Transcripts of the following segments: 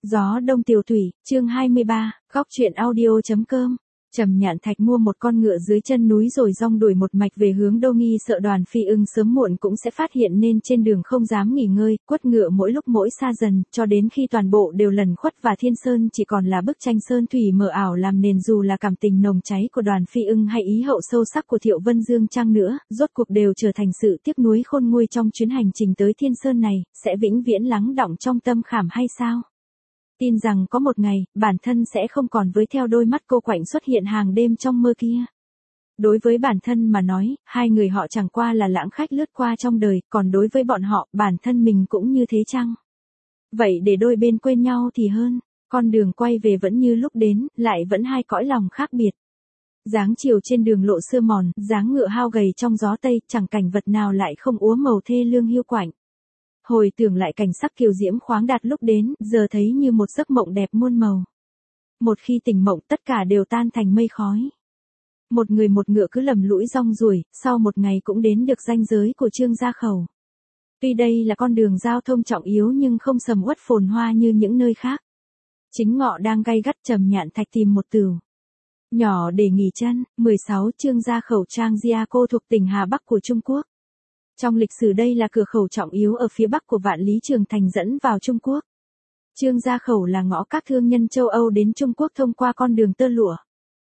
Gió đông tiểu thủy, chương 23, góc truyện audio.com. Trầm Nhạn Thạch mua một con ngựa dưới chân núi rồi rong đuổi một mạch về hướng Đô Nghi, sợ Đoàn Phi Ưng sớm muộn cũng sẽ phát hiện nên trên đường không dám nghỉ ngơi, quất ngựa mỗi lúc mỗi xa dần, cho đến khi toàn bộ đều lẩn khuất và thiên sơn chỉ còn là bức tranh sơn thủy mờ ảo làm nền. Dù là cảm tình nồng cháy của Đoàn Phi Ưng hay ý hậu sâu sắc của Thiệu Vân Dương chăng nữa, rốt cuộc đều trở thành sự tiếc nuối khôn nguôi trong chuyến hành trình tới thiên sơn này, sẽ vĩnh viễn lắng đọng trong tâm khảm hay sao? Tin rằng có một ngày, bản thân sẽ không còn với theo đôi mắt cô quạnh xuất hiện hàng đêm trong mơ kia. Đối với bản thân mà nói, hai người họ chẳng qua là lãng khách lướt qua trong đời, còn đối với bọn họ, bản thân mình cũng như thế chăng? Vậy để đôi bên quên nhau thì hơn, con đường quay về vẫn như lúc đến, lại vẫn hai cõi lòng khác biệt. Dáng chiều trên đường lộ xưa mòn, dáng ngựa hao gầy trong gió tây, chẳng cảnh vật nào lại không úa màu thê lương hiu quạnh. Hồi tưởng lại cảnh sắc kiều diễm khoáng đạt lúc đến, giờ thấy như một giấc mộng đẹp muôn màu. Một khi tỉnh mộng tất cả đều tan thành mây khói. Một người một ngựa cứ lầm lũi rong ruổi, sau một ngày cũng đến được ranh giới của Trương Gia Khẩu. Tuy đây là con đường giao thông trọng yếu nhưng không sầm uất phồn hoa như những nơi khác. Chính ngọ đang gay gắt, Trầm Nhạn Thạch tìm một tửu nhỏ để nghỉ chân. 16 Trương Gia Khẩu Trang Giaco thuộc tỉnh Hà Bắc của Trung Quốc. Trong lịch sử đây là cửa khẩu trọng yếu ở phía bắc của Vạn Lý Trường Thành dẫn vào Trung Quốc. Trương Gia Khẩu là ngõ các thương nhân châu Âu đến Trung Quốc thông qua con đường tơ lụa.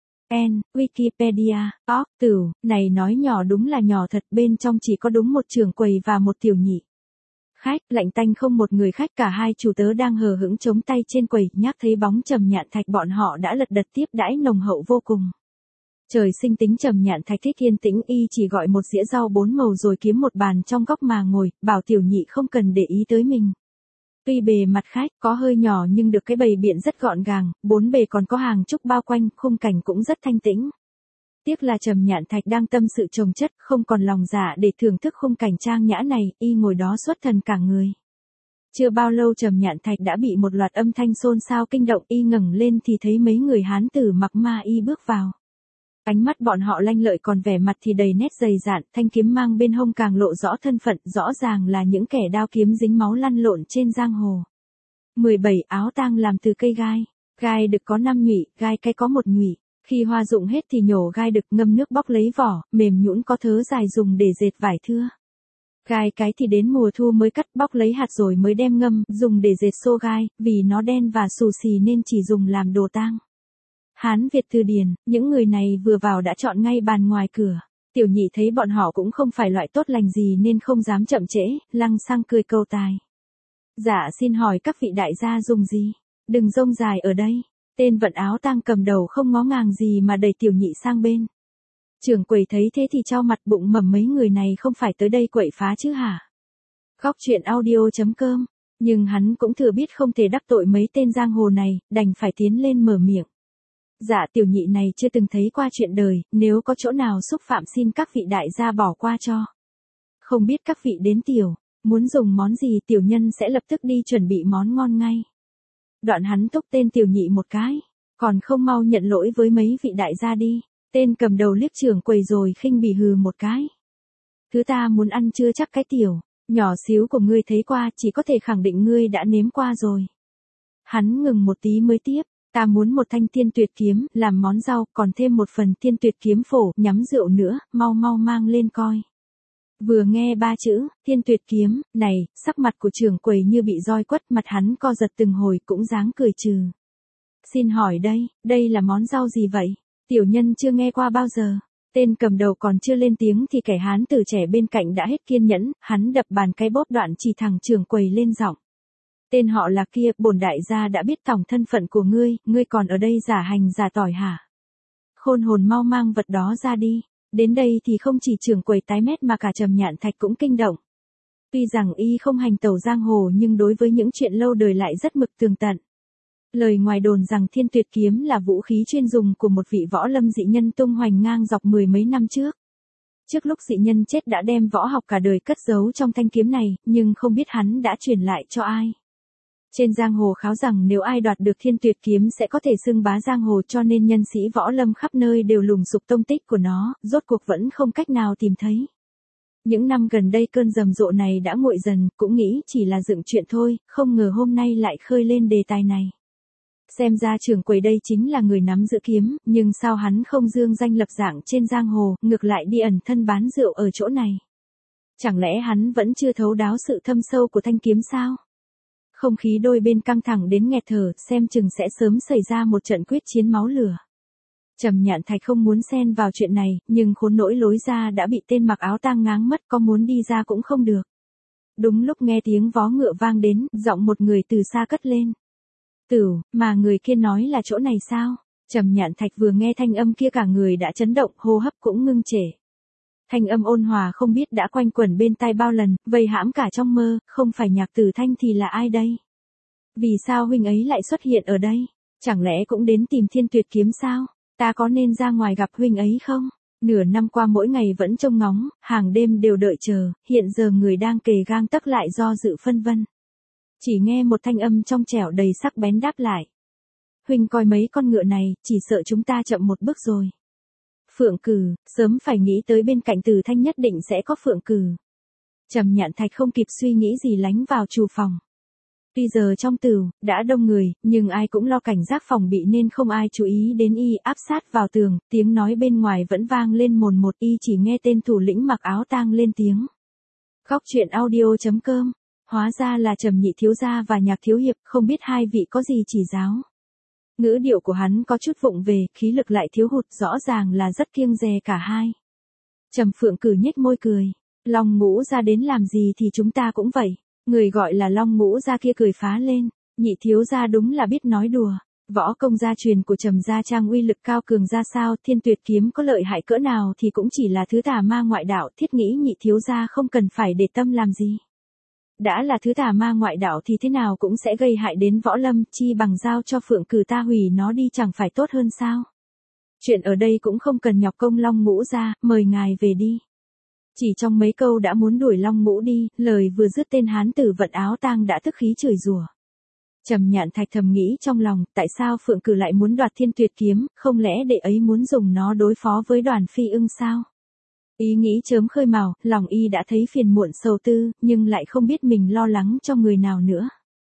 Wikipedia, tửu này nói nhỏ đúng là nhỏ thật, bên trong chỉ có đúng một trưởng quầy và một tiểu nhị. Khách, lạnh tanh không một người khách, cả hai chủ tớ đang hờ hững chống tay trên quầy, nhắc thấy bóng Trầm Nhạn Thạch bọn họ đã lật đật tiếp đãi nồng hậu vô cùng. Trời sinh tính Trầm Nhạn Thạch thích yên tĩnh, y chỉ gọi một dĩa rau 4 màu rồi kiếm một bàn trong góc mà ngồi, bảo tiểu nhị không cần để ý tới mình. Tuy bề mặt khách có hơi nhỏ nhưng được cái bày biện rất gọn gàng, bốn bề còn có hàng trúc bao quanh, khung cảnh cũng rất thanh tĩnh. Tiếc là Trầm Nhạn Thạch đang tâm sự chồng chất, không còn lòng dạ để thưởng thức khung cảnh trang nhã này, y ngồi đó xuất thần cả người. Chưa bao lâu Trầm Nhạn Thạch đã bị một loạt âm thanh xôn xao kinh động, y ngẩng lên thì thấy mấy người hán tử mặc ma y bước vào. Ánh mắt bọn họ lanh lợi còn vẻ mặt thì đầy nét dày dạn, thanh kiếm mang bên hông càng lộ rõ thân phận, rõ ràng là những kẻ đao kiếm dính máu lăn lộn trên giang hồ. 17 Áo tang làm từ cây gai. Gai đực có 5 nhụy, gai cái có 1 nhụy. Khi hoa rụng hết thì nhổ gai đực, ngâm nước bóc lấy vỏ, mềm nhũn có thớ dài dùng để dệt vải thưa. Gai cái thì đến mùa thu mới cắt, bóc lấy hạt rồi mới đem ngâm, dùng để dệt xô gai, vì nó đen và xù xì nên chỉ dùng làm đồ tang. Hán Việt Từ Điển, những người này vừa vào đã chọn ngay bàn ngoài cửa. Tiểu nhị thấy bọn họ cũng không phải loại tốt lành gì nên không dám chậm trễ, lăng xăng cười câu tài. Dạ xin hỏi các vị đại gia dùng gì? Đừng rông dài ở đây. Tên vận áo tang cầm đầu không ngó ngàng gì mà đẩy tiểu nhị sang bên. Trưởng quầy thấy thế thì trao mặt bụng mầm, mấy người này không phải tới đây quậy phá chứ hả? Góc truyện audio.com. Nhưng hắn cũng thừa biết không thể đắc tội mấy tên giang hồ này, đành phải tiến lên mở miệng. Dạ tiểu nhị này chưa từng thấy qua chuyện đời, nếu có chỗ nào xúc phạm xin các vị đại gia bỏ qua cho. Không biết các vị đến tiểu, muốn dùng món gì, tiểu nhân sẽ lập tức đi chuẩn bị món ngon ngay. Đoạn hắn thúc tên tiểu nhị một cái, còn không mau nhận lỗi với mấy vị đại gia đi. Tên cầm đầu liếc trưởng quầy rồi khinh bỉ hừ một cái. Thứ ta muốn ăn chưa chắc cái tiểu nhỏ xíu của ngươi thấy qua, chỉ có thể khẳng định ngươi đã nếm qua rồi. Hắn ngừng một tí mới tiếp. Ta muốn một thanh Thiên Tuyệt kiếm, làm món rau, còn thêm một phần Thiên Tuyệt kiếm phổ, nhắm rượu nữa, mau mau mang lên coi. Vừa nghe 3 chữ, Thiên Tuyệt kiếm, này, sắc mặt của trưởng quầy như bị roi quất, mặt hắn co giật từng hồi cũng dáng cười trừ. Xin hỏi đây là món rau gì vậy? Tiểu nhân chưa nghe qua bao giờ. Tên cầm đầu còn chưa lên tiếng thì kẻ hán tử trẻ bên cạnh đã hết kiên nhẫn, hắn đập bàn cái bóp đoạn chỉ thẳng trưởng quầy lên giọng. Tên họ là kia, bổn đại gia đã biết tổng thân phận của ngươi còn ở đây giả hành giả tỏi hả? Khôn hồn, mau mang vật đó ra đi. Đến đây thì không chỉ trưởng quầy tái mét mà cả Trầm Nhạn Thạch cũng kinh động. Tuy rằng y không hành tẩu giang hồ nhưng đối với những chuyện lâu đời lại rất mực tường tận. Lời ngoài đồn rằng Thiên Tuyệt kiếm là vũ khí chuyên dùng của một vị võ lâm dị nhân tung hoành ngang dọc 10 mấy năm trước. Trước lúc dị nhân chết đã đem võ học cả đời cất giấu trong thanh kiếm này, nhưng không biết hắn đã truyền lại cho ai. Trên giang hồ kháo rằng nếu ai đoạt được Thiên Tuyệt kiếm sẽ có thể xưng bá giang hồ, cho nên nhân sĩ võ lâm khắp nơi đều lùng sục tông tích của nó, rốt cuộc vẫn không cách nào tìm thấy. Những năm gần đây cơn rầm rộ này đã nguội dần, cũng nghĩ chỉ là dựng chuyện thôi, không ngờ hôm nay lại khơi lên đề tài này. Xem ra trưởng quầy đây chính là người nắm giữ kiếm, nhưng sao hắn không dương danh lập dạng trên giang hồ, ngược lại đi ẩn thân bán rượu ở chỗ này. Chẳng lẽ hắn vẫn chưa thấu đáo sự thâm sâu của thanh kiếm sao? Không khí đôi bên căng thẳng đến nghẹt thở, xem chừng sẽ sớm xảy ra một trận quyết chiến máu lửa. Trầm Nhạn Thạch không muốn xen vào chuyện này, nhưng khốn nỗi lối ra đã bị tên mặc áo tang ngáng mất, có muốn đi ra cũng không được. Đúng lúc nghe tiếng vó ngựa vang đến, giọng một người từ xa cất lên. Tửu, mà người kia nói là chỗ này sao? Trầm Nhạn Thạch vừa nghe thanh âm kia cả người đã chấn động, hô hấp cũng ngưng trệ. Thanh âm ôn hòa không biết đã quanh quẩn bên tai bao lần, vây hãm cả trong mơ, không phải Nhạc Tử Thanh thì là ai đây? Vì sao huynh ấy lại xuất hiện ở đây? Chẳng lẽ cũng đến tìm Thiên Tuyệt kiếm sao? Ta có nên ra ngoài gặp huynh ấy không? Nửa năm qua mỗi ngày vẫn trông ngóng, hàng đêm đều đợi chờ, hiện giờ người đang kề gang tấc lại do dự phân vân. Chỉ nghe một thanh âm trong trẻo đầy sắc bén đáp lại. Huynh coi mấy con ngựa này, chỉ sợ chúng ta chậm một bước rồi. Phượng Cử, sớm phải nghĩ tới bên cạnh Từ Thanh nhất định sẽ có Phượng Cử. Trầm Nhạn Thạch không kịp suy nghĩ gì lánh vào trù phòng. Tuy giờ trong tửu, đã đông người, nhưng ai cũng lo cảnh giác phòng bị nên không ai chú ý đến y áp sát vào tường, tiếng nói bên ngoài vẫn vang lên mồn một, y chỉ nghe tên thủ lĩnh mặc áo tang lên tiếng. Góc truyện audio.com, hóa ra là Trầm nhị thiếu gia và Nhạc thiếu hiệp, không biết hai vị có gì chỉ giáo. Ngữ điệu của hắn có chút vụng về, khí lực lại thiếu hụt, rõ ràng là rất kiêng dè cả hai. Trầm Phượng Cử nhếch môi cười. Long Ngũ ra đến làm gì thì chúng ta cũng vậy. Người gọi là Long Ngũ ra kia cười phá lên. Nhị thiếu gia đúng là biết nói đùa. Võ công gia truyền của Trầm gia trang uy lực cao cường ra sao, Thiên Tuyệt kiếm có lợi hại cỡ nào thì cũng chỉ là thứ tà ma ngoại đạo, thiết nghĩ nhị thiếu gia không cần phải để tâm làm gì. Đã là thứ tà ma ngoại đạo thì thế nào cũng sẽ gây hại đến võ lâm, chi bằng giao cho Phượng Cử ta hủy nó đi chẳng phải tốt hơn sao? Chuyện ở đây cũng không cần nhọc công Long Ngũ ra, mời ngài về đi. Chỉ trong mấy câu đã muốn đuổi Long Ngũ đi, lời vừa dứt tên hán tử vận áo tang đã tức khí chửi rủa. Trầm Nhạn Thạch thầm nghĩ trong lòng, tại sao Phượng Cử lại muốn đoạt Thiên Tuyệt kiếm, không lẽ đệ ấy muốn dùng nó đối phó với Đoàn Phi Ưng sao? Ý nghĩ chớm khơi mào, lòng y đã thấy phiền muộn sầu tư, nhưng lại không biết mình lo lắng cho người nào nữa.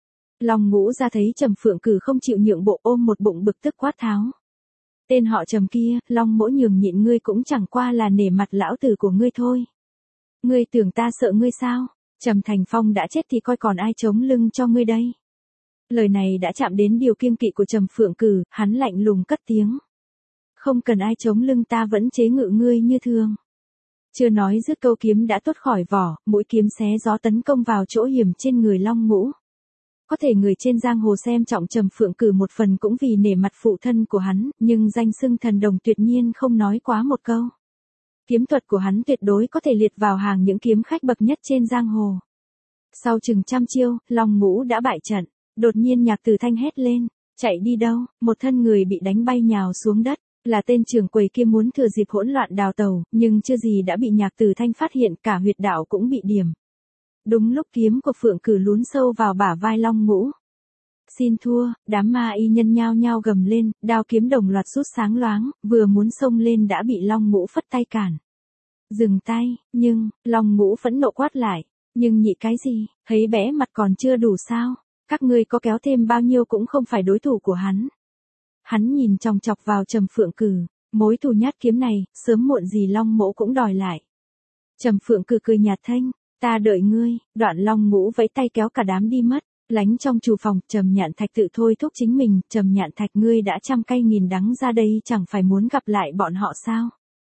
Long Ngũ ra thấy Trầm Phượng Cử không chịu nhượng bộ, ôm một bụng bực tức quát tháo. Tên họ Trầm kia, Long Mỗ nhường nhịn ngươi cũng chẳng qua là nể mặt lão tử của ngươi thôi. Ngươi tưởng ta sợ ngươi sao? Trầm Thành Phong đã chết thì coi còn ai chống lưng cho ngươi đây? Lời này đã chạm đến điều kiêng kỵ của Trầm Phượng Cử, hắn lạnh lùng cất tiếng. Không cần ai chống lưng, ta vẫn chế ngự ngươi như thường. Chưa nói dứt câu kiếm đã tuốt khỏi vỏ, mũi kiếm xé gió tấn công vào chỗ hiểm trên người Long Ngũ. Có thể người trên giang hồ xem trọng Trầm Phượng Cử một phần cũng vì nể mặt phụ thân của hắn, nhưng danh xưng thần đồng tuyệt nhiên không nói quá một câu. Kiếm thuật của hắn tuyệt đối có thể liệt vào hàng những kiếm khách bậc nhất trên giang hồ. Sau chừng trăm chiêu, Long Ngũ đã bại trận. Đột nhiên Nhạc Tử Thanh hét lên, chạy đi đâu? Một thân người bị đánh bay nhào xuống đất. Là tên trưởng quầy kia muốn thừa dịp hỗn loạn đào tàu, nhưng chưa gì đã bị Nhạc Tử Thanh phát hiện, cả huyệt đạo cũng bị điểm. Đúng lúc kiếm của Phượng Cử lún sâu vào bả vai Long Ngũ. Xin thua, đám ma y nhân nhao nhao gầm lên, đao kiếm đồng loạt rút sáng loáng, vừa muốn xông lên đã bị Long Ngũ phất tay cản. Dừng tay, nhưng, Long Ngũ phẫn nộ quát lại, nhưng nhị cái gì, thấy bẽ mặt còn chưa đủ sao, các ngươi có kéo thêm bao nhiêu cũng không phải đối thủ của hắn. Hắn nhìn chòng chọc vào Trầm Phượng Cử, mối thù nhát kiếm này, sớm muộn gì Long Mỗ cũng đòi lại. Trầm Phượng Cử cười nhạt thanh, ta đợi ngươi, đoạn Long Ngũ vẫy tay kéo cả đám đi mất, lánh trong trù phòng, Trầm Nhạn Thạch tự thôi thúc chính mình, Trầm Nhạn Thạch ngươi đã trăm cay nghìn đắng ra đây chẳng phải muốn gặp lại bọn họ sao?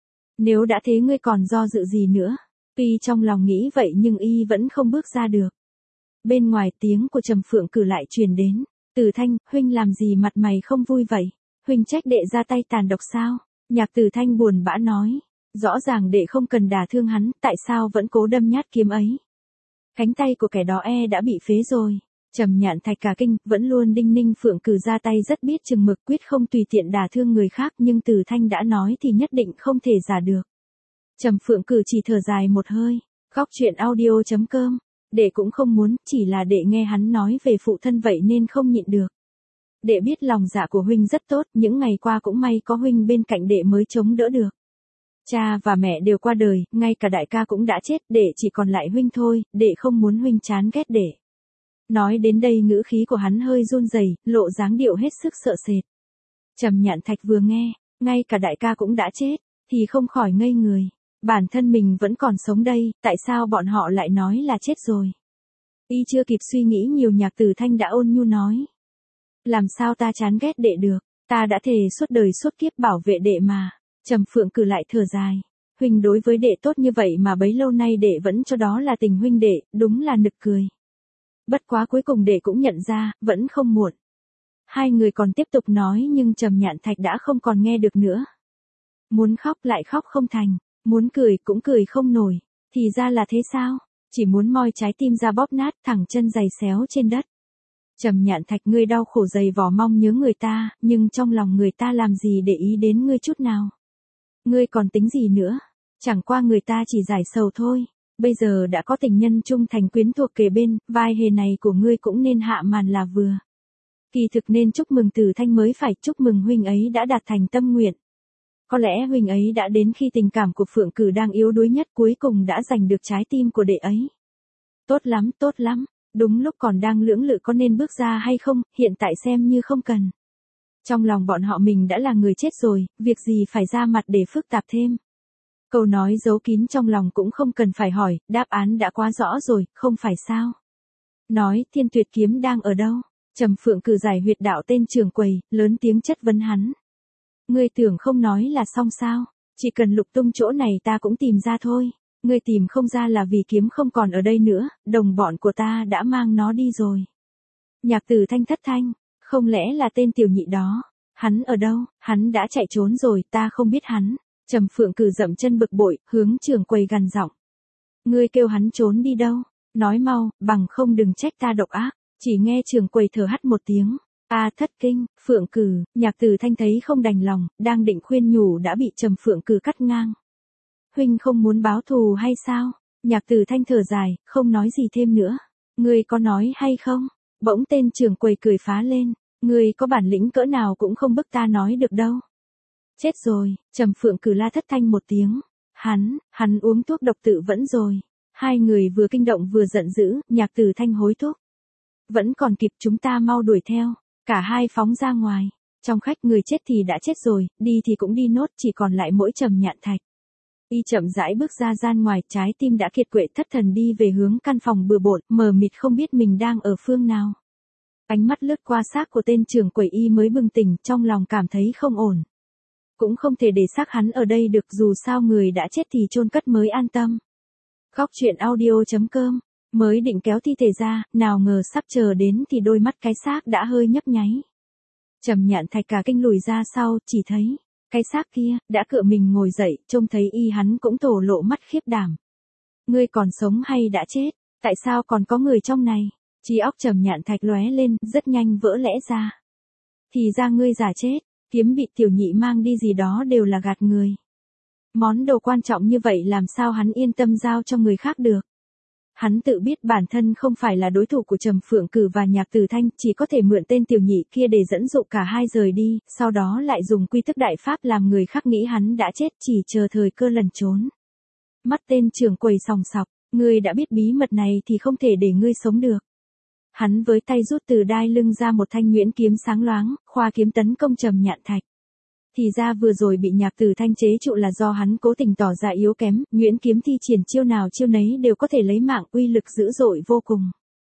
Nếu đã thế ngươi còn do dự gì nữa? Tuy trong lòng nghĩ vậy nhưng y vẫn không bước ra được. Bên ngoài tiếng của Trầm Phượng Cử lại truyền đến. Tử Thanh, huynh làm gì mặt mày không vui vậy? Huynh trách đệ ra tay tàn độc sao? Nhạc Tử Thanh buồn bã nói. Rõ ràng đệ không cần đả thương hắn, tại sao vẫn cố đâm nhát kiếm ấy? Cánh tay của kẻ đó đã bị phế rồi. Trầm Nhạn Thạch cả kinh, vẫn luôn đinh ninh Phượng Cử ra tay rất biết chừng mực, quyết không tùy tiện đả thương người khác, nhưng Tử Thanh đã nói thì nhất định không thể giả được. Trầm Phượng Cử chỉ thở dài một hơi. Góc truyện audio.com, đệ cũng không muốn, chỉ là đệ nghe hắn nói về phụ thân vậy nên không nhịn được. Đệ biết lòng dạ của huynh rất tốt, những ngày qua cũng may có huynh bên cạnh đệ mới chống đỡ được. Cha và mẹ đều qua đời, ngay cả đại ca cũng đã chết, đệ chỉ còn lại huynh thôi, đệ không muốn huynh chán ghét đệ. Nói đến đây ngữ khí của hắn hơi run rẩy, lộ dáng điệu hết sức sợ sệt. Trầm Nhạn Thạch vừa nghe, ngay cả đại ca cũng đã chết, thì không khỏi ngây người. Bản thân mình vẫn còn sống đây, tại sao bọn họ lại nói là chết rồi? Y chưa kịp suy nghĩ nhiều, Nhạc Tử Thanh đã ôn nhu nói. Làm sao ta chán ghét đệ được, ta đã thề suốt đời suốt kiếp bảo vệ đệ mà. Trầm Phượng Cử lại thở dài. Huynh đối với đệ tốt như vậy mà bấy lâu nay đệ vẫn cho đó là tình huynh đệ, đúng là nực cười. Bất quá cuối cùng đệ cũng nhận ra, vẫn không muộn. Hai người còn tiếp tục nói nhưng Trầm Nhạn Thạch đã không còn nghe được nữa. Muốn khóc lại khóc không thành, muốn cười cũng cười không nổi. Thì ra là thế sao? Chỉ muốn moi trái tim ra bóp nát, thẳng chân giày xéo trên đất. Trầm Nhạn Thạch, ngươi đau khổ dày vò mong nhớ người ta, nhưng trong lòng người ta làm gì để ý đến ngươi chút nào. Ngươi còn tính gì nữa? Chẳng qua người ta chỉ giải sầu thôi. Bây giờ đã có tình nhân trung thành quyến thuộc kề bên, vai hề này của ngươi cũng nên hạ màn là vừa. Kỳ thực nên chúc mừng Tử Thanh mới phải, chúc mừng huynh ấy đã đạt thành tâm nguyện. Có lẽ huynh ấy đã đến khi tình cảm của Phượng Cử đang yếu đuối nhất cuối cùng đã giành được trái tim của đệ ấy. Tốt lắm, tốt lắm. Đúng lúc còn đang lưỡng lự có nên bước ra hay không, hiện tại xem như không cần. Trong lòng bọn họ mình đã là người chết rồi, việc gì phải ra mặt để phức tạp thêm. Câu nói giấu kín trong lòng cũng không cần phải hỏi, đáp án đã quá rõ rồi, không phải sao? Nói, Thiên Tuyệt kiếm đang ở đâu? Trầm Phượng Cử giải huyệt đạo tên trưởng quầy, lớn tiếng chất vấn hắn. Ngươi tưởng không nói là xong sao? Chỉ cần lục tung chỗ này ta cũng tìm ra thôi. Ngươi tìm không ra là vì kiếm không còn ở đây nữa, đồng bọn của ta đã mang nó đi rồi. Nhạc Tử Thanh thất thanh, không lẽ là tên tiểu nhị đó? Hắn ở đâu? Hắn đã chạy trốn rồi, ta không biết hắn. Trầm Phượng Cử dậm chân bực bội, hướng trưởng quầy gằn giọng. Ngươi kêu hắn trốn đi đâu? Nói mau, bằng không đừng trách ta độc ác. Chỉ nghe trưởng quầy thở hắt một tiếng. Thất kinh, Phượng Cử, Nhạc Tử Thanh thấy không đành lòng, đang định khuyên nhủ đã bị Trầm Phượng Cử cắt ngang. Huynh không muốn báo thù hay sao? Nhạc Tử Thanh thở dài, không nói gì thêm nữa. Ngươi có nói hay không? Bỗng tên trưởng quầy cười phá lên. Ngươi có bản lĩnh cỡ nào cũng không bức ta nói được đâu. Chết rồi, Trầm Phượng Cử la thất thanh một tiếng. Hắn uống thuốc độc tự vẫn rồi. Hai người vừa kinh động vừa giận dữ, Nhạc Tử Thanh hối thúc. Vẫn còn kịp, chúng ta mau đuổi theo. Cả hai phóng ra ngoài. Trong khách người chết thì đã chết rồi, đi thì cũng đi nốt, chỉ còn lại mỗi Trầm Nhạn Thạch. Y chậm rãi bước ra gian ngoài, trái tim đã kiệt quệ thất thần đi về hướng căn phòng bừa bộn, mờ mịt không biết mình đang ở phương nào. Ánh mắt lướt qua xác của tên trưởng quầy, Y mới bừng tỉnh, trong lòng cảm thấy không ổn. Cũng không thể để xác hắn ở đây được, dù sao người đã chết thì chôn cất mới an tâm. Góc truyện audio.com, mới định kéo thi thể ra, nào ngờ sắp chờ đến thì đôi mắt cái xác đã hơi nhấp nháy. Trầm Nhạn Thạch cả kinh lùi ra sau, chỉ thấy cái xác kia đã cựa mình ngồi dậy, trông thấy Y hắn cũng thổ lộ mắt khiếp đảm. Ngươi còn sống hay đã chết? Tại sao còn có người trong này? Trí óc Trầm Nhạn Thạch lóe lên, rất nhanh vỡ lẽ ra. Thì ra ngươi giả chết, kiếm bị tiểu nhị mang đi gì đó đều là gạt người. Món đồ quan trọng như vậy làm sao hắn yên tâm giao cho người khác được? Hắn tự biết bản thân không phải là đối thủ của Trầm Phượng Cử và Nhạc Tử Thanh, chỉ có thể mượn tên tiểu nhị kia để dẫn dụ cả hai rời đi, sau đó lại dùng quy thức đại pháp làm người khác nghĩ hắn đã chết, chỉ chờ thời cơ lẩn trốn. Mắt tên trưởng quầy sòng sọc, ngươi đã biết bí mật này thì không thể để ngươi sống được. Hắn với tay rút từ đai lưng ra một thanh nhuyễn kiếm sáng loáng, khoa kiếm tấn công Trầm Nhạn Thạch. Thì ra vừa rồi bị Nhạc Tử Thanh chế trụ là do hắn cố tình tỏ ra yếu kém, nhuyễn kiếm thi triển chiêu nào chiêu nấy đều có thể lấy mạng, uy lực dữ dội vô cùng.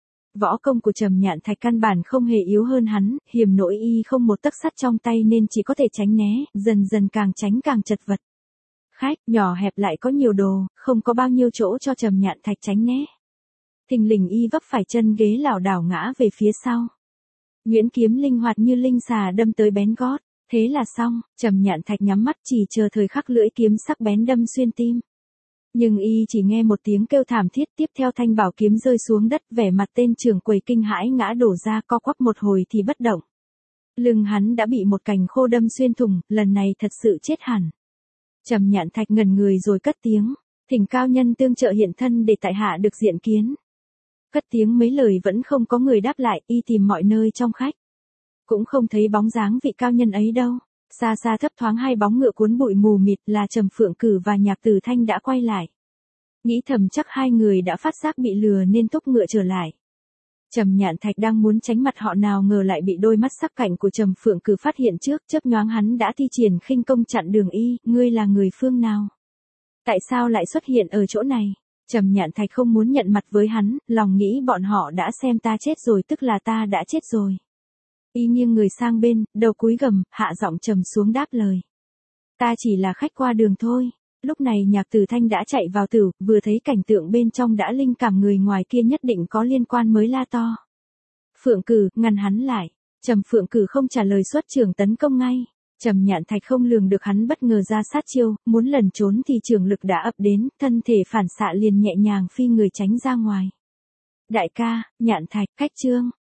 Võ công của Trầm Nhạn Thạch căn bản không hề yếu hơn hắn, hiểm nỗi Y không một tấc sắt trong tay nên chỉ có thể tránh né, dần dần càng tránh càng chật vật. Khách nhỏ hẹp lại có nhiều đồ, không có bao nhiêu chỗ cho Trầm Nhạn Thạch tránh né. Thình lình Y vấp phải chân ghế lảo đảo ngã về phía sau. Nhuyễn kiếm linh hoạt như linh xà đâm tới bén gót. Thế là xong, Trầm Nhạn Thạch nhắm mắt chỉ chờ thời khắc lưỡi kiếm sắc bén đâm xuyên tim. Nhưng Y chỉ nghe một tiếng kêu thảm thiết, tiếp theo thanh bảo kiếm rơi xuống đất, vẻ mặt tên trưởng quầy kinh hãi ngã đổ ra, co quắp một hồi thì bất động. Lưng hắn đã bị một cành khô đâm xuyên thủng, lần này thật sự chết hẳn. Trầm Nhạn Thạch ngẩn người rồi cất tiếng, thỉnh cao nhân tương trợ hiện thân để tại hạ được diện kiến. Cất tiếng mấy lời vẫn không có người đáp lại, Y tìm mọi nơi trong khách. Cũng không thấy bóng dáng vị cao nhân ấy đâu. Xa xa thấp thoáng hai bóng ngựa cuốn bụi mù mịt, là Trầm Phượng Cử và Nhạc Tử Thanh đã quay lại. Nghĩ thầm chắc hai người đã phát giác bị lừa nên thúc ngựa trở lại. Trầm Nhạn Thạch đang muốn tránh mặt họ, nào ngờ lại bị đôi mắt sắc cạnh của Trầm Phượng Cử phát hiện trước, chớp nhoáng hắn đã thi triển khinh công chặn đường y. Ngươi là người phương nào? Tại sao lại xuất hiện ở chỗ này? Trầm Nhạn Thạch không muốn nhận mặt với hắn, lòng nghĩ bọn họ đã xem ta chết rồi, tức là ta đã chết rồi. Y nghiêng người sang bên, đầu cúi gằm, hạ giọng trầm xuống đáp lời. Ta chỉ là khách qua đường thôi. Lúc này Nhạc Tử Thanh đã chạy vào tử, vừa thấy cảnh tượng bên trong đã linh cảm người ngoài kia nhất định có liên quan mới la to. Phượng Cử, ngăn hắn lại. Trầm Phượng Cử không trả lời, xuất trường tấn công ngay. Trầm Nhạn Thạch không lường được hắn bất ngờ ra sát chiêu, muốn lẩn trốn thì trường lực đã ập đến, thân thể phản xạ liền nhẹ nhàng phi người tránh ra ngoài. Đại ca, Nhạn Thạch, khách trương.